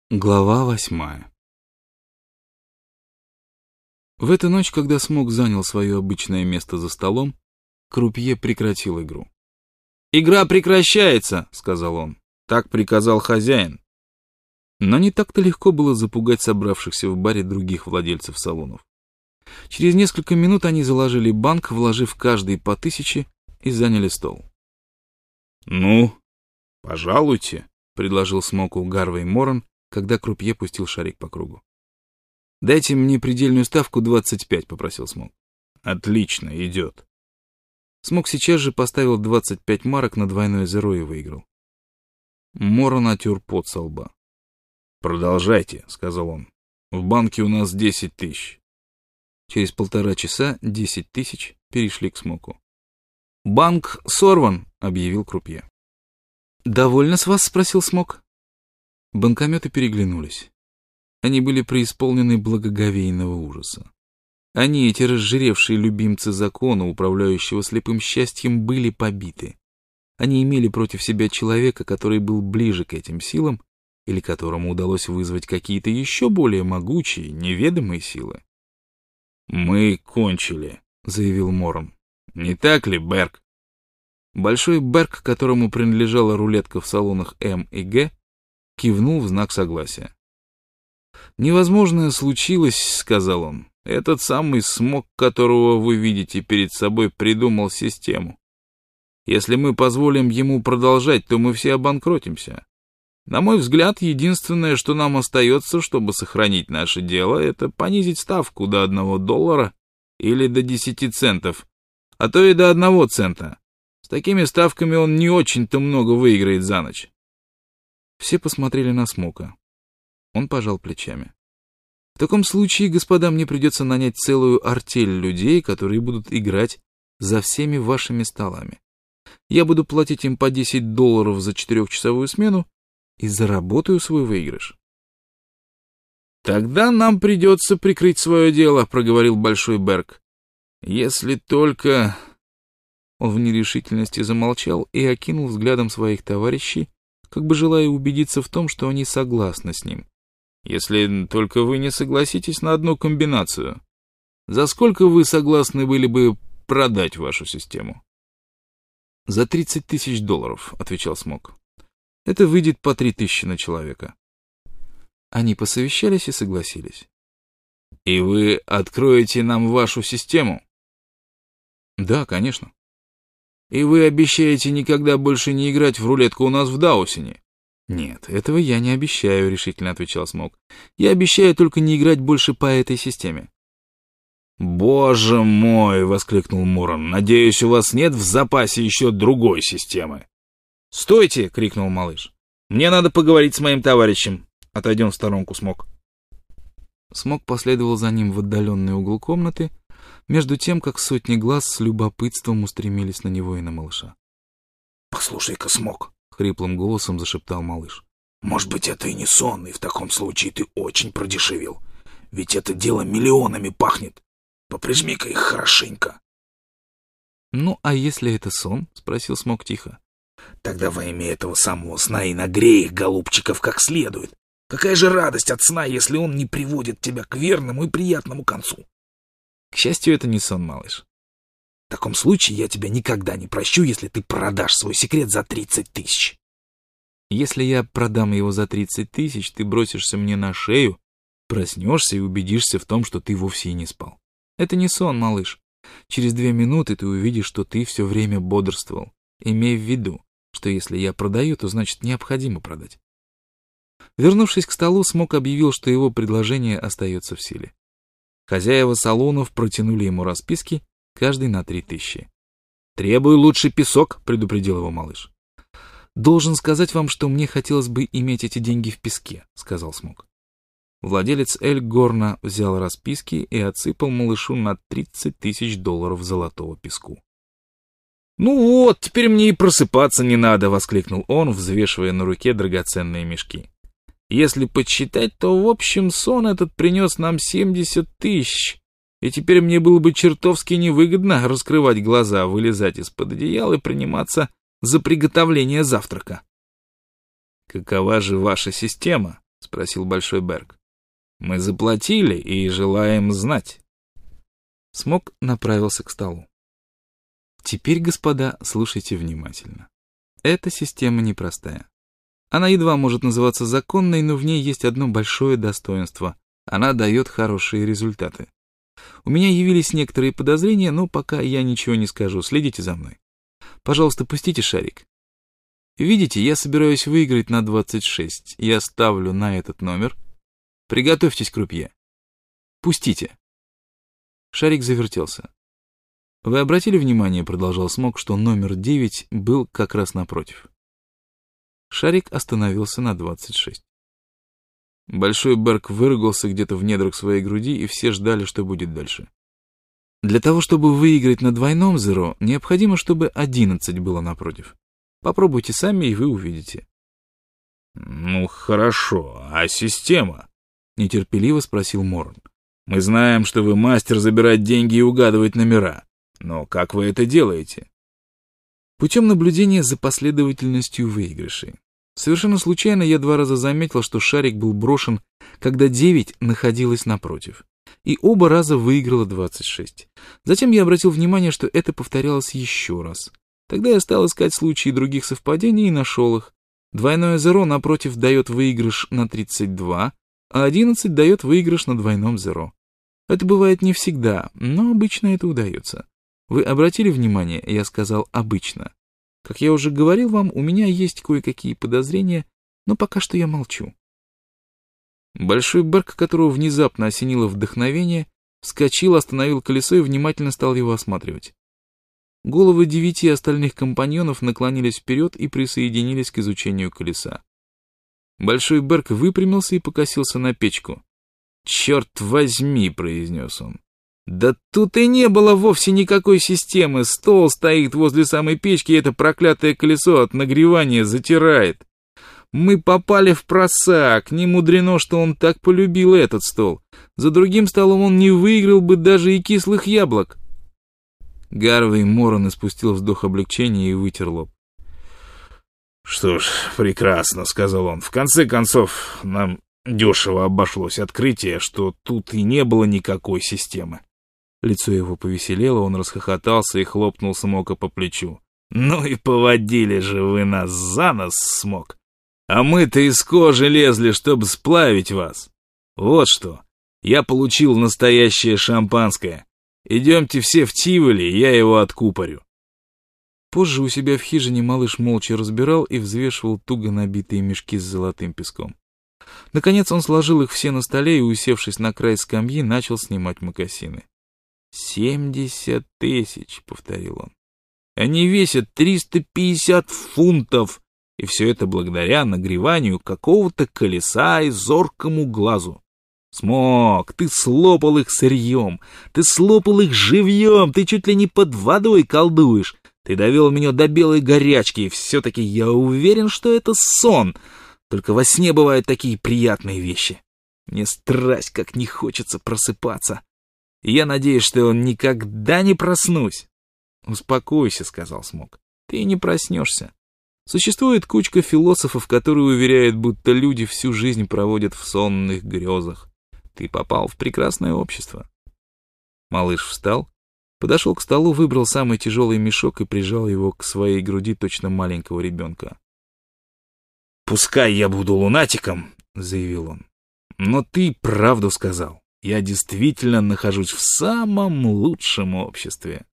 Глава 8. В эту ночь, когда Смок занял свое обычное место за столом, крупье прекратил игру. «Игра прекращается», — сказал он. «Так приказал хозяин». Но не так-то легко было запугать собравшихся в баре других владельцев салонов. Через несколько минут они заложили банк, вложив каждый по 1000, и заняли стол. «Ну, пожалуйте», — предложил Смоку Гарвей Моран, когда крупье пустил шарик по кругу. «Дайте мне предельную ставку 25», — попросил Смок. «Отлично, идет». Смок сейчас же поставил 25 марок на двойное зеро и выиграл. Моран отер пот со лба. «Продолжайте», — сказал он. «В банке у нас 10 000». Через 1,5 часа 10 000 перешли к Смоку. «Банк сорван», — объявил крупье. «Довольно с вас?» — спросил Смок. Банкометы переглянулись. Они были преисполнены благоговейного ужаса. Они, эти разжиревшие любимцы закона, управляющего слепым счастьем, были побиты. Они имели против себя человека, который был ближе к этим силам, или которому удалось вызвать какие-то еще более могучие, неведомые силы. «Мы кончили», — заявил Моран. «Не так ли, Берг?» Большой Берг, которому принадлежала рулетка в салонах М и Г, кивнул в знак согласия. «Невозможное случилось», — сказал он. «Этот самый Смок, которого вы видите перед собой, придумал систему. Если мы позволим ему продолжать, то мы все обанкротимся. На мой взгляд, единственное, что нам остается, чтобы сохранить наше дело, это понизить ставку до $1 или до 10 центов, а то и до 1 цента. С такими ставками он не очень-то много выиграет за ночь». Все посмотрели на Смока. Он пожал плечами. «В таком случае, господа, мне придется нанять целую артель людей, которые будут играть за всеми вашими столами. Я буду платить им по $10 за 4-часовую смену и заработаю свой выигрыш». «Тогда нам придется прикрыть свое дело», — проговорил Большой Берг. «Если только...» Он в нерешительности замолчал и окинул взглядом своих товарищей, как бы желая убедиться в том, что они согласны с ним. «Если только вы не согласитесь на одну комбинацию. За сколько вы согласны были бы продать вашу систему?» «За $30 000, — отвечал Смок. Это выйдет по 3000 на человека». Они посовещались и согласились. «И вы откроете нам вашу систему?» «Да, конечно». «И вы обещаете никогда больше не играть в рулетку у нас в Даусине?» «Нет, этого я не обещаю», — решительно отвечал Смок. «Я обещаю только не играть больше по этой системе». «Боже мой!» — воскликнул Моран. «Надеюсь, у вас нет в запасе еще другой системы?» «Стойте!» — крикнул малыш. «Мне надо поговорить с моим товарищем. Отойдем в сторонку, Смок». Смок последовал за ним в отдаленный угол комнаты, между тем, как сотни глаз с любопытством устремились на него и на малыша. «Послушай-ка, Смок», — хриплым голосом зашептал малыш. «Может быть, это и не сон, и в таком случае ты очень продешевил. Ведь это дело миллионами пахнет. Поприжми-ка их хорошенько». «Ну, а если это сон?» — спросил Смок тихо. «Тогда во имя этого самого сна и нагрей их, голубчиков, как следует. Какая же радость от сна, если он не приводит тебя к верному и приятному концу?» «К счастью, это не сон, малыш». «В таком случае я тебя никогда не прощу, если ты продашь свой секрет за 30 000. «Если я продам его за 30 000, ты бросишься мне на шею, проснешься и убедишься в том, что ты вовсе и не спал. Это не сон, малыш. Через 2 минуты ты увидишь, что ты все время бодрствовал. Имей в виду, что если я продаю, то значит необходимо продать». Вернувшись к столу, Смок объявил, что его предложение остается в силе. Хозяева салонов протянули ему расписки, каждый на 3000. «Требую лучше песок», — предупредил его малыш. «Должен сказать вам, что мне хотелось бы иметь эти деньги в песке», — сказал Смок. Владелец Эль Горна взял расписки и отсыпал малышу на $30 000 золотого песку. «Ну вот, теперь мне и просыпаться не надо», — воскликнул он, взвешивая на руке драгоценные мешки. «Если подсчитать, то в общем сон этот принес нам 70 000, и теперь мне было бы чертовски невыгодно раскрывать глаза, вылезать из-под одеяла и приниматься за приготовление завтрака». «Какова же ваша система?» — спросил Большой Берг. «Мы заплатили и желаем знать». Смок направился к столу. «Теперь, господа, слушайте внимательно. Эта система непростая. Она едва может называться законной, но в ней есть одно большое достоинство. Она дает хорошие результаты. У меня явились некоторые подозрения, но пока я ничего не скажу. Следите за мной. Пожалуйста, пустите шарик. Видите, я собираюсь выиграть на 26. Я ставлю на этот номер. Приготовьтесь, крупье. Пустите». Шарик завертелся. «Вы обратили внимание, — продолжал Смок, — что номер 9 был как раз напротив?» Шарик остановился на 26. Большой Берг выругался где-то в недрах своей груди, и все ждали, что будет дальше. «Для того, чтобы выиграть на двойном зеро, необходимо, чтобы 11 было напротив. Попробуйте сами, и вы увидите». «Ну, хорошо, а система?» — нетерпеливо спросил Морн. «Мы знаем, что вы мастер забирать деньги и угадывать номера. Но как вы это делаете?» «Путем наблюдения за последовательностью выигрышей. Совершенно случайно я 2 раза заметил, что шарик был брошен, когда 9 находилась напротив, и оба раза выиграла 26. Затем я обратил внимание, что это повторялось еще раз. Тогда я стал искать случаи других совпадений и нашел их. Двойное зеро напротив дает выигрыш на 32, а 11 дает выигрыш на двойном зеро. Это бывает не всегда, но обычно это удается. Вы обратили внимание, я сказал «обычно». Как я уже говорил вам, у меня есть кое-какие подозрения, но пока что я молчу». Большой Берг, которого внезапно осенило вдохновение, вскочил, остановил колесо и внимательно стал его осматривать. Головы 9 остальных компаньонов наклонились вперед и присоединились к изучению колеса. Большой Берг выпрямился и покосился на печку. «Черт возьми», — произнес он. «Да тут и не было вовсе никакой системы. Стол стоит возле самой печки, и это проклятое колесо от нагревания затирает. Мы попали в просак. Не мудрено, что он так полюбил этот стол. За другим столом он не выиграл бы даже и кислых яблок». Гарвей Морон испустил вздох облегчения и вытер лоб. «Что ж, прекрасно», — сказал он. «В конце концов, нам дешево обошлось открытие, что тут и не было никакой системы». Лицо его повеселело, он расхохотался и хлопнул Смока по плечу. «Ну и поводили же вы нас за нос, Смок. А мы-то из кожи лезли, чтобы сплавить вас. Вот что, я получил настоящее шампанское. Идемте все в Тиволи, я его откупорю». Позже у себя в хижине малыш молча разбирал и взвешивал туго набитые мешки с золотым песком. Наконец он сложил их все на столе и, усевшись на край скамьи, начал снимать мокасины. 70 000, — повторил он. «Они весят 350 фунтов, и все это благодаря нагреванию какого-то колеса и зоркому глазу. Смок, ты слопал их сырьем, ты слопал их живьем, ты чуть ли не под водой колдуешь. Ты довел меня до белой горячки, и все-таки я уверен, что это сон. Только во сне бывают такие приятные вещи. Мне страсть, как не хочется просыпаться. И я надеюсь, что никогда не проснусь». «Успокойся», — сказал Смок. «Ты не проснешься. Существует кучка философов, которые уверяют, будто люди всю жизнь проводят в сонных грезах. Ты попал в прекрасное общество». Малыш встал, подошел к столу, выбрал самый тяжелый мешок и прижал его к своей груди точно маленького ребенка. «Пускай я буду лунатиком», — заявил он, — «но ты правду сказал. Я действительно нахожусь в самом лучшем обществе».